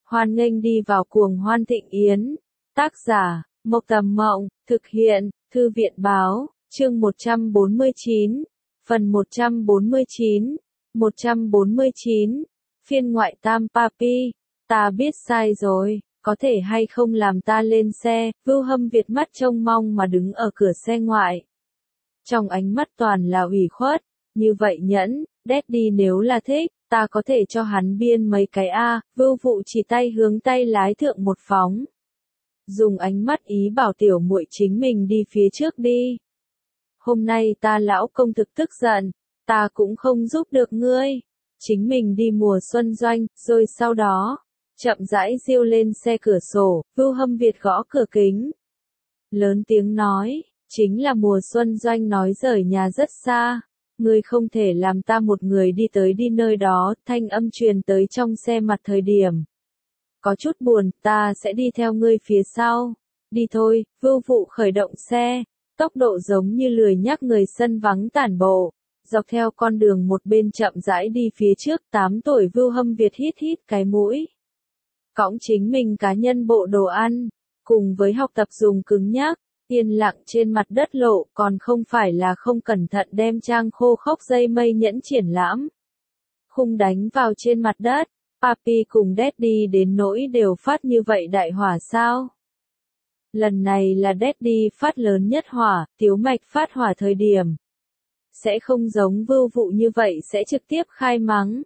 Hoan nghênh đi vào cuồng hoan thịnh yến. Tác giả, Mộc Tầm Mộng, thực hiện, Thư viện Báo, chương 149, phần 149, 149, phiên ngoại tam papi, ta biết sai rồi, có thể hay không làm ta lên xe, Vưu Hâm Việt mắt trông mong mà đứng ở cửa xe ngoại. Trong ánh mắt toàn là ủy khuất, như vậy nhẫn, Daddy nếu là thích, ta có thể cho hắn biên mấy cái Vưu Vụ chỉ tay hướng tay lái thượng một phóng. Dùng ánh mắt ý bảo tiểu muội chính mình đi phía trước đi. Hôm nay ta lão công thực tức giận, ta cũng không giúp được ngươi. Chính mình đi mùa xuân doanh, rồi sau đó, chậm rãi diêu lên xe cửa sổ, Vưu Hâm Việt gõ cửa kính. Lớn tiếng nói, chính là mùa xuân doanh nói rời nhà rất xa. Ngươi không thể làm ta một người đi tới đi nơi đó, thanh âm truyền tới trong xe mặt thời điểm. Có chút buồn, ta sẽ đi theo ngươi phía sau. Đi thôi, Vưu Vụ khởi động xe, tốc độ giống như lười nhác người sân vắng tản bộ. Dọc theo con đường một bên chậm rãi đi phía trước, 8 tuổi Vưu Hâm Việt hít cái mũi. Cõng chính mình cá nhân bộ đồ ăn, cùng với học tập dùng cứng nhắc, yên lặng trên mặt đất lộ, còn không phải là không cẩn thận đem trang khô khốc dây mây nhẫn triển lãm. Khung đánh vào trên mặt đất, Papi cùng Daddy đến nỗi đều phát như vậy đại hỏa sao? Lần này là Daddy phát lớn nhất hỏa, Tiếu Mạch phát hỏa thời điểm. Sẽ không giống Vưu Vụ như vậy sẽ trực tiếp khai mắng.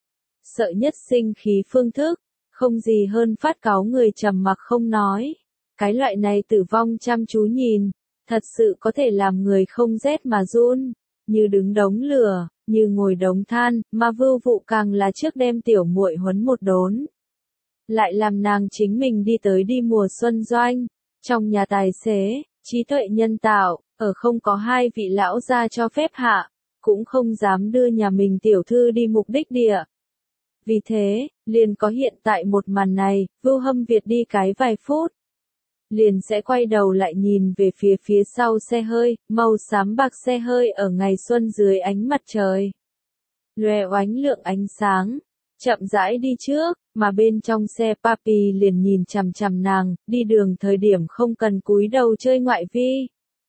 Sợ nhất sinh khí phương thức, không gì hơn phát cáu người trầm mặc không nói. Cái loại này tử vong chăm chú nhìn, thật sự có thể làm người không rét mà run, như đứng đống lửa, như ngồi đống than, mà Vưu Vụ càng là trước đem tiểu muội huấn một đốn. Lại làm nàng chính mình đi tới đi mùa xuân doanh, trong nhà tài xế, trí tuệ nhân tạo, ở không có hai vị lão gia cho phép hạ, cũng không dám đưa nhà mình tiểu thư đi mục đích địa. Vì thế, liền có hiện tại một màn này, Vưu Hâm Việt đi cái vài phút. Liền sẽ quay đầu lại nhìn về phía sau xe hơi, màu xám bạc xe hơi ở ngày xuân dưới ánh mặt trời. Lòe oánh lượng ánh sáng, chậm rãi đi trước, mà bên trong xe Papi liền nhìn chằm chằm nàng, đi đường thời điểm không cần cúi đầu chơi ngoại vi.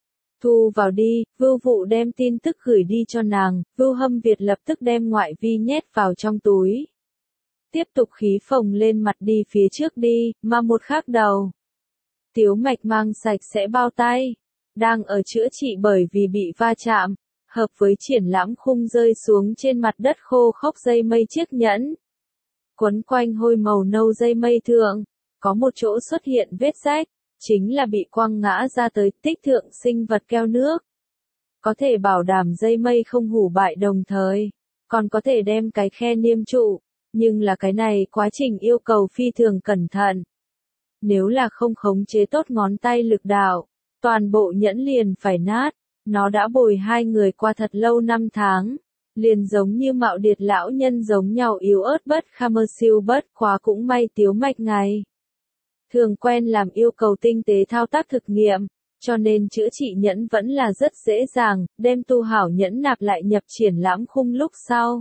Thu vào đi, Vưu Vụ đem tin tức gửi đi cho nàng, Vưu Hâm Việt lập tức đem ngoại vi nhét vào trong túi. Tiếp tục khí phồng lên mặt đi phía trước đi, mà một khác đầu. Tiếu Mạch mang sạch sẽ bao tay, đang ở chữa trị bởi vì bị va chạm, hợp với triển lãm khung rơi xuống trên mặt đất khô khốc dây mây chiếc nhẫn. Quấn quanh hôi màu nâu dây mây thượng, có một chỗ xuất hiện vết rách, chính là bị quăng ngã ra tới tích thượng sinh vật keo nước. Có thể bảo đảm dây mây không hủ bại đồng thời, còn có thể đem cái khe niêm trụ, nhưng là cái này quá trình yêu cầu phi thường cẩn thận. Nếu là không khống chế tốt ngón tay lực đạo, toàn bộ nhẫn liền phải nát, nó đã bồi hai người qua thật lâu 5 tháng, liền giống như mạo điệt lão nhân giống nhau yếu ớt bất khamơ siêu bất quá cũng may Tiếu Mạch ngày. Thường quen làm yêu cầu tinh tế thao tác thực nghiệm, cho nên chữa trị nhẫn vẫn là rất dễ dàng, đem tu hảo nhẫn nạp lại nhập triển lãm khung lúc sau.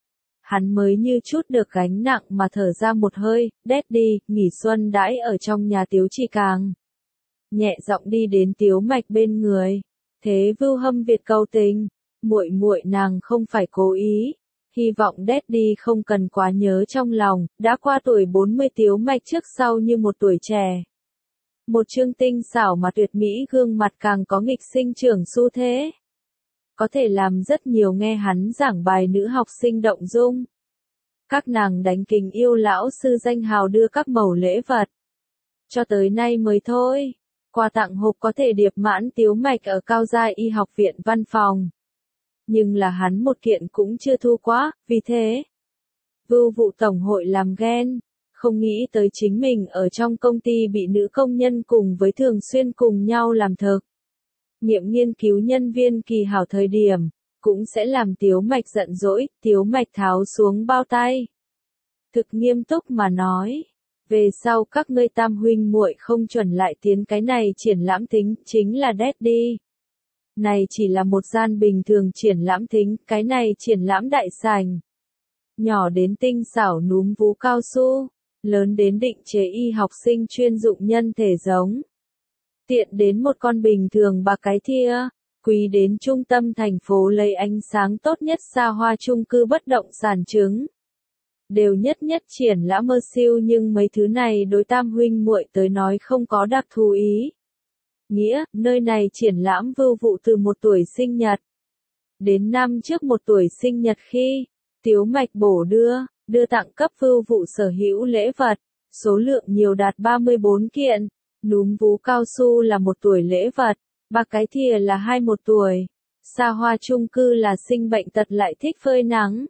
Hắn mới như chút được gánh nặng mà thở ra một hơi, Daddy, nghỉ xuân đãi ở trong nhà Tiếu Chỉ Càng. Nhẹ giọng đi đến Tiếu Mạch bên người. Thế Vưu Hâm Việt cầu tình, muội nàng không phải cố ý. Hy vọng Daddy không cần quá nhớ trong lòng, đã qua tuổi 40 Tiếu Mạch trước sau như một tuổi trẻ. Một trương tinh xảo mà tuyệt mỹ gương mặt càng có nghịch sinh trưởng xu thế. Có thể làm rất nhiều nghe hắn giảng bài nữ học sinh động dung. Các nàng đánh kính yêu lão sư danh hào đưa các mẩu lễ vật. Cho tới nay mới thôi, quà tặng hộp có thể điệp mãn Tiếu Mạch ở Cao Gia Y học viện văn phòng. Nhưng là hắn một kiện cũng chưa thu quá, vì thế. Vưu Vụ tổng hội làm ghen, không nghĩ tới chính mình ở trong công ty bị nữ công nhân cùng với thường xuyên cùng nhau làm thực. Nghiệm nghiên cứu nhân viên kỳ hảo thời điểm, cũng sẽ làm Tiếu Mạch giận dỗi, Tiếu Mạch tháo xuống bao tay. Thực nghiêm túc mà nói, về sau các ngươi tam huynh muội không chuẩn lại tiến cái này triển lãm thính, chính là Daddy. Này chỉ là một gian bình thường triển lãm thính, cái này triển lãm đại sảnh. Nhỏ đến tinh xảo núm vú cao su, lớn đến định chế y học sinh chuyên dụng nhân thể giống, tiện đến một con bình thường bạc cái thia, quý đến trung tâm thành phố lấy ánh sáng tốt nhất xa hoa chung cư bất động sản chứng. Đều nhất nhất triển lãm mơ siêu nhưng mấy thứ này đối tam huynh muội tới nói không có đặc thù ý. Nghĩa, nơi này triển lãm vưu vụ từ 1 tuổi sinh nhật. Đến năm trước 1 tuổi sinh nhật khi, Tiếu Mạch bổ đưa tặng cấp vưu vụ sở hữu lễ vật, số lượng nhiều đạt 34 kiện, núm vú cao su là 1 tuổi lễ vật, bạc cái thìa là 21 tuổi, xa hoa chung cư là sinh bệnh tật lại thích phơi nắng.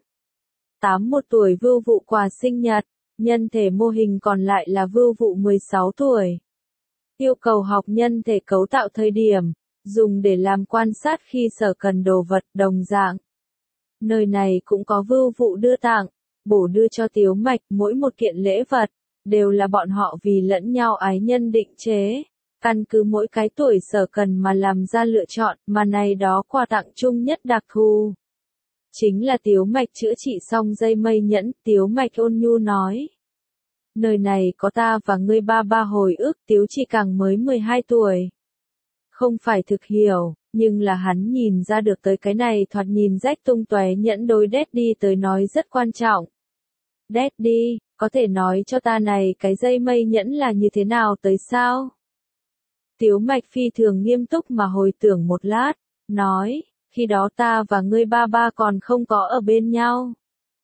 81 tuổi vưu vụ quà sinh nhật, nhân thể mô hình còn lại là vưu vụ 16 tuổi. Yêu cầu học nhân thể cấu tạo thời điểm, dùng để làm quan sát khi sở cần đồ vật đồng dạng. Nơi này cũng có vưu vụ đưa tặng, bổ đưa cho Tiếu Mạch mỗi một kiện lễ vật, đều là bọn họ vì lẫn nhau ái nhân định chế. Căn cứ mỗi cái tuổi sở cần mà làm ra lựa chọn, mà này đó quà tặng chung nhất đặc thù. Chính là Tiếu Mạch chữa trị xong dây mây nhẫn, Tiếu Mạch ôn nhu nói. Nơi này có ta và ngươi ba ba hồi ức, Tiếu chỉ càng mới 12 tuổi. Không phải thực hiểu, nhưng là hắn nhìn ra được tới cái này thoạt nhìn rách tung tóe nhẫn đối Daddy tới nói rất quan trọng. Daddy, có thể nói cho ta này cái dây mây nhẫn là như thế nào tới sao? Tiếu Mạch phi thường nghiêm túc mà hồi tưởng một lát, nói, khi đó ta và ngươi ba ba còn không có ở bên nhau.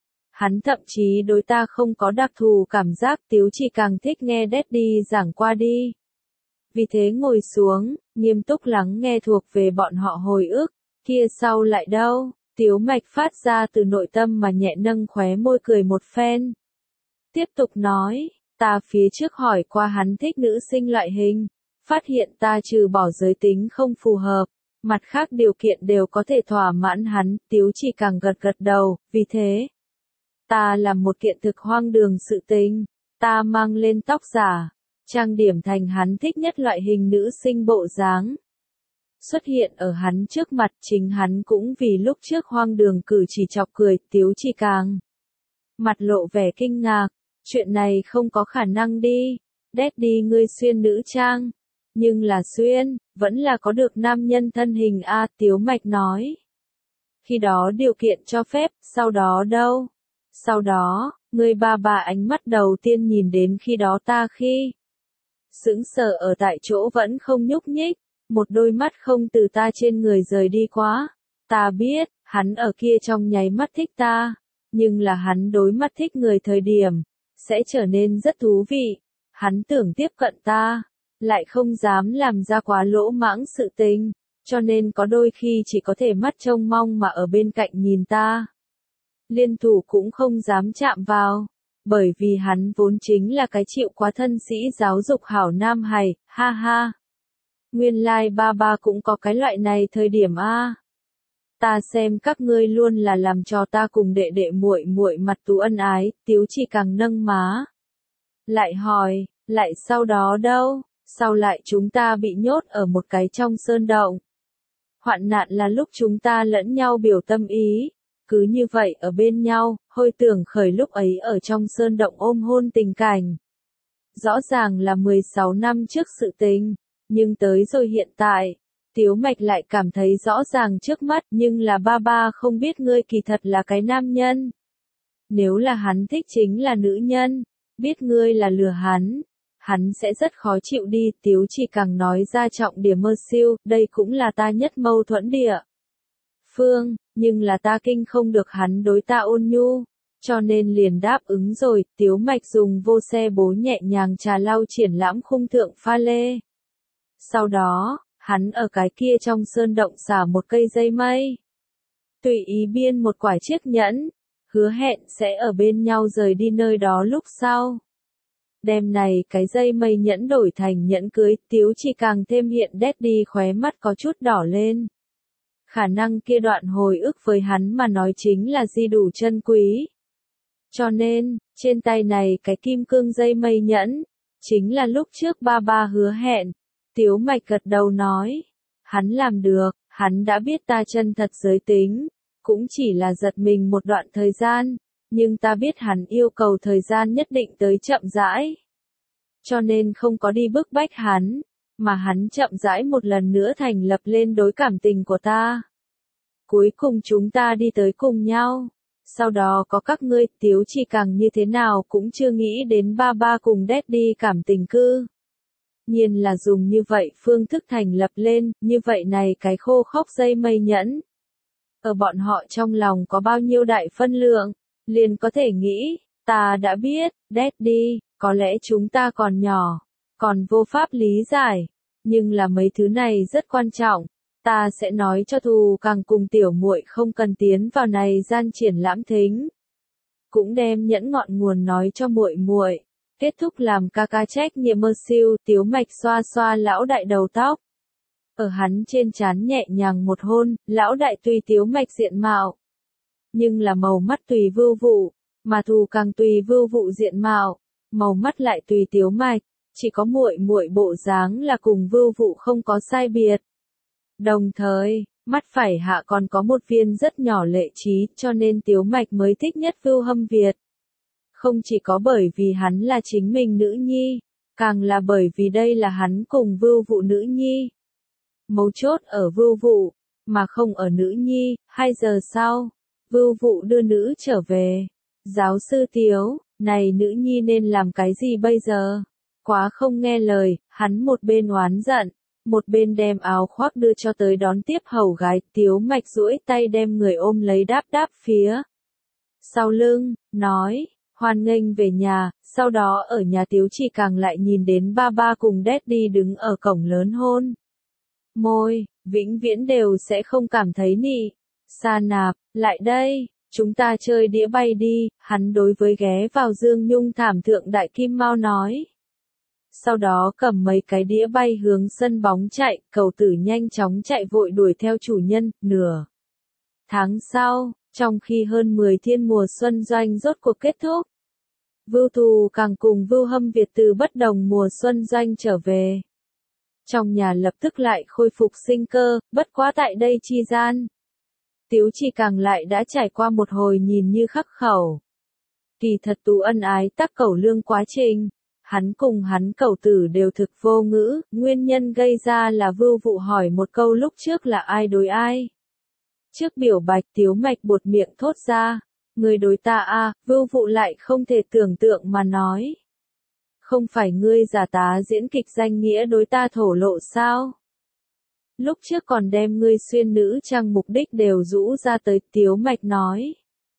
Hắn thậm chí đối ta không có đặc thù cảm giác, Tiếu chỉ càng thích nghe Daddy giảng qua đi. Vì thế ngồi xuống, nghiêm túc lắng nghe thuộc về bọn họ hồi ức, kia sau lại đâu, Tiếu Mạch phát ra từ nội tâm mà nhẹ nâng khóe môi cười một phen. Tiếp tục nói, ta phía trước hỏi qua hắn thích nữ sinh loại hình, phát hiện ta trừ bỏ giới tính không phù hợp, mặt khác điều kiện đều có thể thỏa mãn hắn, Tiếu chỉ càng gật gật đầu, vì thế. Ta làm một kiện thực hoang đường sự tình, ta mang lên tóc giả, trang điểm thành hắn thích nhất loại hình nữ sinh bộ dáng. Xuất hiện ở hắn trước mặt chính hắn cũng vì lúc trước hoang đường cử chỉ chọc cười, Tiếu chỉ càng. Mặt lộ vẻ kinh ngạc, chuyện này không có khả năng đi, Daddy ngươi xuyên nữ trang. Nhưng là xuyên, vẫn là có được nam nhân thân hình a, Tiếu Mạch nói. Khi đó điều kiện cho phép, sau đó đâu? Sau đó, người ba ánh mắt đầu tiên nhìn đến khi đó ta khi. Sững sờ ở tại chỗ vẫn không nhúc nhích, một đôi mắt không từ ta trên người rời đi quá. Ta biết, hắn ở kia trong nháy mắt thích ta, nhưng là hắn đối mắt thích người thời điểm, sẽ trở nên rất thú vị. Hắn tưởng tiếp cận ta, lại không dám làm ra quá lỗ mãng sự tình, cho nên có đôi khi chỉ có thể mắt trông mong mà ở bên cạnh nhìn ta. Liên thủ cũng không dám chạm vào, bởi vì hắn vốn chính là cái chịu quá thân sĩ giáo dục hảo nam hài, ha ha. Nguyên lai ba cũng có cái loại này thời điểm a. Ta xem các ngươi luôn là làm cho ta cùng đệ đệ muội muội mặt tú ân ái, Tiếu chỉ càng nâng má. Lại hỏi, lại sau đó đâu? Sau lại chúng ta bị nhốt ở một cái trong sơn động. Hoạn nạn là lúc chúng ta lẫn nhau biểu tâm ý, cứ như vậy ở bên nhau, hồi tưởng khởi lúc ấy ở trong sơn động ôm hôn tình cảnh. Rõ ràng là 16 năm trước sự tình, nhưng tới rồi hiện tại, Tiếu Mạch lại cảm thấy rõ ràng trước mắt, nhưng là ba không biết ngươi kỳ thật là cái nam nhân. Nếu là hắn thích chính là nữ nhân, biết ngươi là lừa hắn sẽ rất khó chịu đi, Tiếu chỉ càng nói ra trọng điểm mơ siêu, đây cũng là ta nhất mâu thuẫn địa. Phương, nhưng là ta kinh không được hắn đối ta ôn nhu, cho nên liền đáp ứng rồi, Tiếu Mạch dùng vô xe bố nhẹ nhàng trà lau triển lãm khung thượng pha lê. Sau đó, hắn ở cái kia trong sơn động xả một cây dây mây. Tùy ý biên một quả chiếc nhẫn, hứa hẹn sẽ ở bên nhau rời đi nơi đó lúc sau. Đêm này cái dây mây nhẫn đổi thành nhẫn cưới, Tiếu chỉ càng thêm hiện Daddy khóe mắt có chút đỏ lên. Khả năng kia đoạn hồi ức với hắn mà nói chính là di đủ chân quý. Cho nên, trên tay này cái kim cương dây mây nhẫn, chính là lúc trước ba hứa hẹn. Tiếu Mạch gật đầu nói, hắn làm được, hắn đã biết ta chân thật giới tính, cũng chỉ là giật mình một đoạn thời gian, Nhưng ta biết hắn yêu cầu thời gian nhất định tới chậm rãi. Cho nên không có đi bức bách hắn, mà hắn chậm rãi một lần nữa thành lập lên đối cảm tình của ta. Cuối cùng chúng ta đi tới cùng nhau. Sau đó có các ngươi, Tiếu Chi Càng như thế nào cũng chưa nghĩ đến ba ba cùng Daddy cảm tình cư. Nhiên là dùng như vậy phương thức thành lập lên, như vậy này cái khô khốc dây mây nhẫn. Ở bọn họ trong lòng có bao nhiêu đại phân lượng, liền có thể nghĩ, ta đã biết, Daddy, có lẽ chúng ta còn nhỏ, còn vô pháp lý giải, nhưng là mấy thứ này rất quan trọng. Ta sẽ nói cho Thù Càng cùng tiểu muội không cần tiến vào này gian triển lãm thính. Cũng đem nhẫn ngọn nguồn nói cho muội muội. Kết thúc làm ca ca trách nhiệm mơ siêu, Tiếu Mạch xoa xoa lão đại đầu tóc. Ở hắn trên trán nhẹ nhàng một hôn, lão đại tùy Tiếu Mạch diện mạo. Nhưng là màu mắt tùy Vưu Vụ, mà Thù Càng tùy Vưu Vụ diện mạo, màu mắt lại tùy Tiếu Mạch, chỉ có muội muội bộ dáng là cùng Vưu Vụ không có sai biệt. Đồng thời, mắt phải hạ còn có một viên rất nhỏ lệ trí, cho nên Tiếu Mạch mới thích nhất Vưu Hâm Việt. Không chỉ có bởi vì hắn là chính mình nữ nhi, càng là bởi vì đây là hắn cùng Vưu Vụ nữ nhi. Mấu chốt ở Vưu Vụ, mà không ở nữ nhi. 2 giờ sau, Vưu Vụ đưa nữ trở về. Giáo sư Tiếu, này nữ nhi nên làm cái gì bây giờ? Quá không nghe lời, hắn một bên oán giận, một bên đem áo khoác đưa cho tới đón tiếp hầu gái. Tiếu Mạch duỗi tay đem người ôm lấy đáp đáp phía sau lưng, nói, hoan nghênh về nhà. Sau đó ở nhà Tiếu Chi Càng lại nhìn đến ba ba cùng Daddy đứng ở cổng lớn hôn môi, vĩnh viễn đều sẽ không cảm thấy nị. Sa Nạp, lại đây, chúng ta chơi đĩa bay đi, hắn đối với ghé vào Dương Nhung thảm thượng đại kim mao nói. Sau đó cầm mấy cái đĩa bay hướng sân bóng chạy, cầu tử nhanh chóng chạy vội đuổi theo chủ nhân. Nửa tháng sau, trong khi hơn 10 thiên mùa xuân doanh rốt cuộc kết thúc, Vưu Thù Càng cùng Vưu Hâm Việt từ bất đồng mùa xuân doanh trở về. Trong nhà lập tức lại khôi phục sinh cơ, bất quá tại đây chi gian. Tiếu Chi Càng lại đã trải qua một hồi nhìn như khắc khẩu. Kỳ thật tú ân ái tác cẩu lương quá trình. Hắn cùng hắn cẩu tử đều thực vô ngữ, nguyên nhân gây ra là Vưu Vụ hỏi một câu lúc trước là ai đối ai. Trước biểu bạch Tiếu Mạch buột miệng thốt ra, người đối ta a. Vưu Vụ lại không thể tưởng tượng mà nói. Không phải ngươi giả tá diễn kịch danh nghĩa đối ta thổ lộ sao? Lúc trước còn đem ngươi xuyên nữ trang mục đích đều rũ ra tới. Tiếu Mạch nói.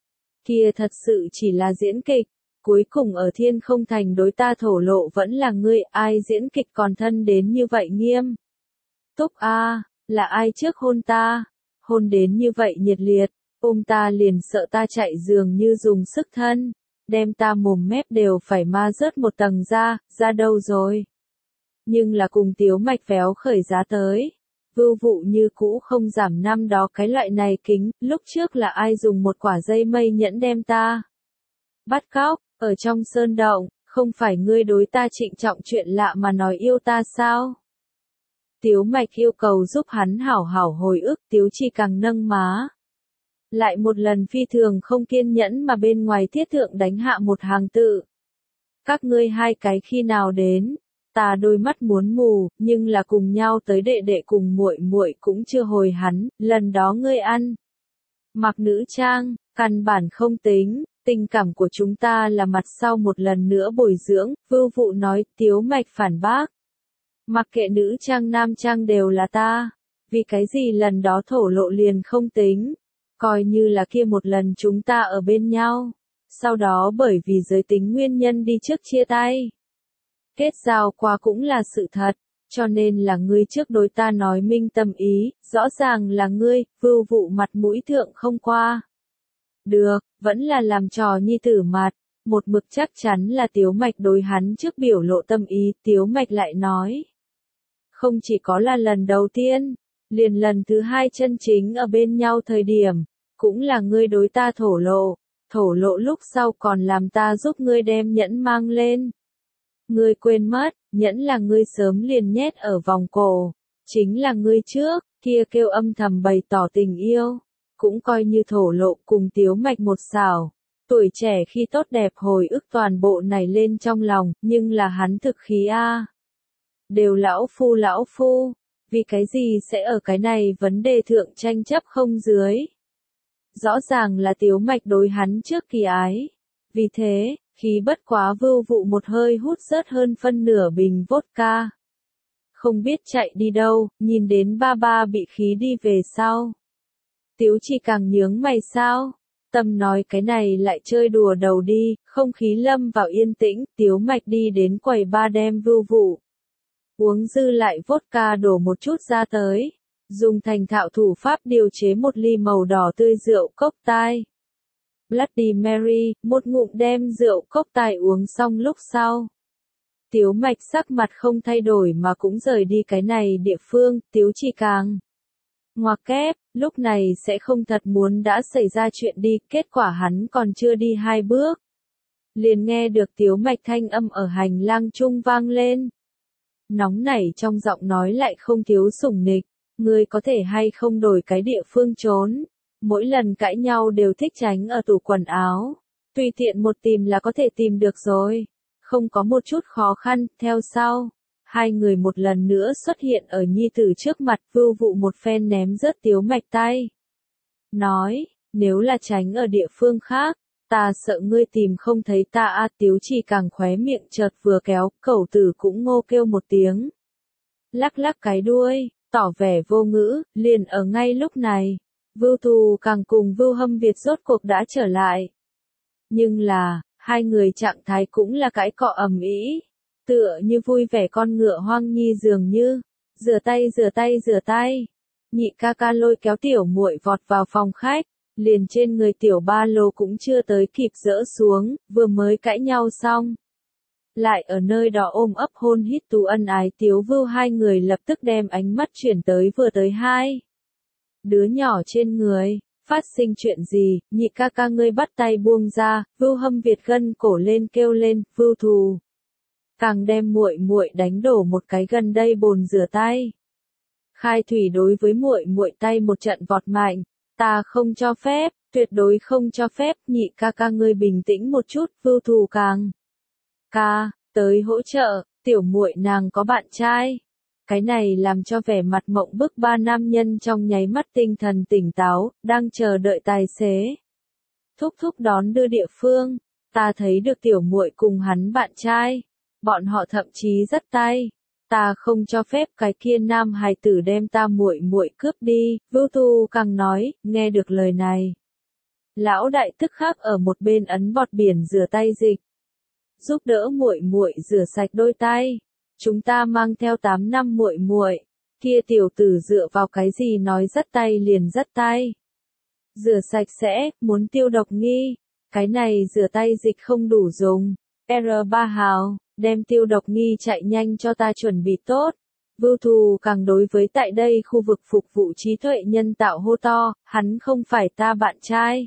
Kia thật sự chỉ là diễn kịch. Cuối cùng ở Thiên Không Thành đối ta thổ lộ vẫn là ngươi, ai diễn kịch còn thân đến như vậy nghiêm. Túc a, là ai trước hôn ta? Hôn đến như vậy nhiệt liệt, ôm ta liền sợ ta chạy giường như dùng sức thân, đem ta mồm mép đều phải ma rớt một tầng ra đâu rồi. Nhưng là cùng Tiếu Mạch véo khởi giá tới. Vưu Vụ như cũ không giảm năm đó cái loại này kính, lúc trước là ai dùng một quả dây mây nhẫn đem ta bắt cóc, ở trong sơn động, không phải ngươi đối ta trịnh trọng chuyện lạ mà nói yêu ta sao? Tiếu Mạch yêu cầu giúp hắn hảo hảo hồi ức. Tiếu Chi Càng nâng má. Lại một lần phi thường không kiên nhẫn mà bên ngoài thiết thượng đánh hạ một hàng tự. Các ngươi hai cái khi nào đến? Ta đôi mắt muốn mù, nhưng là cùng nhau tới đệ đệ cùng muội muội cũng chưa hồi hắn, lần đó ngươi ăn mặc nữ trang, căn bản không tính. Tình cảm của chúng ta là mặt sau một lần nữa bồi dưỡng. Vưu Vụ nói. Tiếu Mạch phản bác. Mặc kệ nữ trang nam trang đều là ta. Vì cái gì lần đó thổ lộ liền không tính. Coi như là kia một lần chúng ta ở bên nhau. Sau đó bởi vì giới tính nguyên nhân đi trước chia tay. Kết giao qua cũng là sự thật. Cho nên là ngươi trước đối ta nói minh tâm ý. Rõ ràng là ngươi. Vưu Vụ mặt mũi thượng không qua được, vẫn là làm trò nhi tử mặt. Một mực chắc chắn là Tiếu Mạch đối hắn trước biểu lộ tâm ý. Tiếu Mạch lại nói. Không chỉ có là lần đầu tiên, liền lần thứ 2 chân chính ở bên nhau thời điểm, cũng là ngươi đối ta thổ lộ. Thổ lộ lúc sau còn làm ta giúp ngươi đem nhẫn mang lên. Ngươi quên mất, nhẫn là ngươi sớm liền nhét ở vòng cổ. Chính là ngươi trước, kia kêu âm thầm bày tỏ tình yêu. Cũng coi như thổ lộ cùng Tiếu Mạch một xảo. Tuổi trẻ khi tốt đẹp hồi ức toàn bộ nảy lên trong lòng, nhưng là hắn thực khí a. Đều lão phu, vì cái gì sẽ ở cái này vấn đề thượng tranh chấp không dưới. Rõ ràng là Tiếu Mạch đối hắn trước kỳ ái. Vì thế, khí bất quá Vưu Vụ một hơi hút rớt hơn phân nửa bình vodka. Không biết chạy đi đâu, nhìn đến ba ba bị khí đi về sau. Tiếu chỉ càng nhướng mày sao. Tâm nói cái này lại chơi đùa đầu đi, không khí lâm vào yên tĩnh, Tiếu Mạch đi đến quầy ba đem Vưu Vụ. Uống dư lại vodka đổ một chút ra tới. Dùng thành thạo thủ pháp điều chế một ly màu đỏ tươi rượu cốc tai. Bloody Mary, một ngụm đem rượu cốc tai uống xong lúc sau. Tiếu Mạch sắc mặt không thay đổi mà cũng rời đi cái này địa phương, Tiếu chỉ càng. Ngoặc kép, lúc này sẽ không thật muốn đã xảy ra chuyện đi, kết quả hắn còn chưa đi 2 bước. Liền nghe được Tiếu Mạch thanh âm ở hành lang trung vang lên. Nóng nảy trong giọng nói lại không thiếu sủng nịch, ngươi có thể hay không đổi cái địa phương trốn. Mỗi lần cãi nhau đều thích tránh ở tủ quần áo. Tùy tiện một tìm là có thể tìm được rồi. Không có một chút khó khăn, theo sau. Hai người một lần nữa xuất hiện ở nhi tử trước mặt, Vưu Vụ một phen ném rớt Tiếu Mạch tay. Nói, nếu là tránh ở địa phương khác, ta sợ ngươi tìm không thấy ta a. Tiếu chỉ càng khóe miệng chợt vừa kéo, cẩu tử cũng ngô kêu một tiếng. Lắc lắc cái đuôi, tỏ vẻ vô ngữ, liền ở ngay lúc này. Vưu Thù càng cùng Vưu Hâm Việt rốt cuộc đã trở lại. Nhưng là, hai người trạng thái cũng là cãi cọ ầm ĩ, tựa như vui vẻ con ngựa hoang nhi dường như. Rửa tay. Nhị ca ca lôi kéo tiểu muội vọt vào phòng khách, liền trên người tiểu ba lô cũng chưa tới kịp dỡ xuống, vừa mới cãi nhau xong. Lại ở nơi đó ôm ấp hôn hít tú ân ái Tiếu Vưu, hai người lập tức đem ánh mắt chuyển tới vừa tới hai đứa nhỏ trên người. Phát sinh chuyện gì? Nhị ca ca ngươi bắt tay buông ra. Vưu Hâm Việt gân cổ lên kêu lên, Vưu Thù càng đem muội muội đánh đổ một cái gần đây bồn rửa tay. Khai Thủy đối với muội muội tay một trận vọt mạnh, ta không cho phép, tuyệt đối không cho phép. Nhị ca ca ngươi bình tĩnh một chút. Vưu Thù càng ca tới hỗ trợ, tiểu muội nàng có bạn trai. Cái này làm cho vẻ mặt mộng bức ba nam nhân trong nháy mắt tinh thần tỉnh táo, đang chờ đợi tài xế thúc thúc đón đưa địa phương. Ta thấy được tiểu muội cùng hắn bạn trai, bọn họ thậm chí dắt tay. Ta không cho phép cái kia nam hài tử đem ta muội muội cướp đi. Vưu Tu càng nói, nghe được lời này, lão đại tức khắc ở một bên ấn bọt biển rửa tay dịch, giúp đỡ muội muội rửa sạch đôi tay. Chúng ta mang theo 8 năm muội muội, kia tiểu tử dựa vào cái gì nói dắt tay liền dắt tay. Rửa sạch sẽ, muốn tiêu độc nghi, cái này rửa tay dịch không đủ dùng. R3 hào, đem tiêu độc nghi chạy nhanh cho ta chuẩn bị tốt. Vưu Thù càng đối với tại đây khu vực phục vụ trí tuệ nhân tạo hô to, hắn không phải ta bạn trai.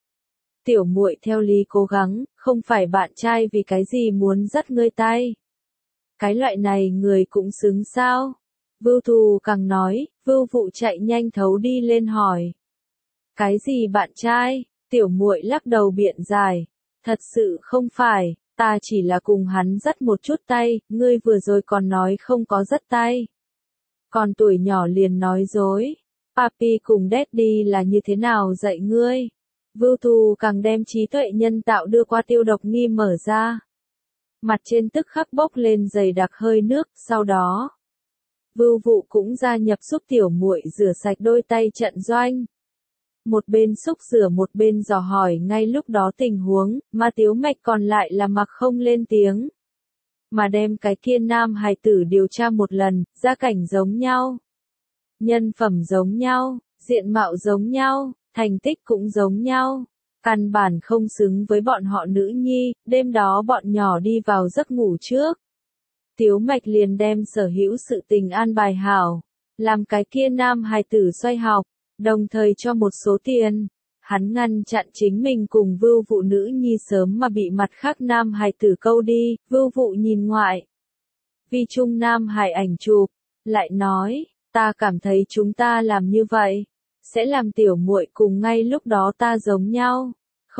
Tiểu muội theo lý cố gắng, không phải bạn trai vì cái gì muốn dắt ngươi tay. Cái loại này người cũng xứng sao? Vưu Thù càng nói, Vưu Vụ chạy nhanh thấu đi lên hỏi. Cái gì bạn trai? Tiểu muội lắc đầu biện giải. Thật sự không phải, ta chỉ là cùng hắn dắt một chút tay, ngươi vừa rồi còn nói không có dắt tay. Còn tuổi nhỏ liền nói dối. Papi cùng Daddy là như thế nào dạy ngươi? Vưu Thù càng đem trí tuệ nhân tạo đưa qua tiêu độc nghi mở ra. Mặt trên tức khắc bốc lên dày đặc hơi nước, sau đó Vưu Vụ cũng gia nhập giúp tiểu muội rửa sạch đôi tay trận doanh. Một bên xúc rửa một bên dò hỏi ngay lúc đó tình huống, mà Tiếu Mạch còn lại là mặc không lên tiếng. Mà đem cái kia nam hài tử điều tra một lần, gia cảnh giống nhau, nhân phẩm giống nhau, diện mạo giống nhau, thành tích cũng giống nhau. Căn bản không xứng với bọn họ nữ nhi, đêm đó bọn nhỏ đi vào giấc ngủ trước. Tiếu Mạch liền đem sở hữu sự tình an bài hảo, làm cái kia nam hài tử xoay học, đồng thời cho một số tiền. Hắn ngăn chặn chính mình cùng Vưu Vụ nữ nhi sớm mà bị mặt khác nam hài tử câu đi. Vưu Vụ nhìn ngoại vi trung nam hài ảnh chụp, lại nói, ta cảm thấy chúng ta làm như vậy sẽ làm tiểu muội cùng ngay lúc đó ta giống nhau,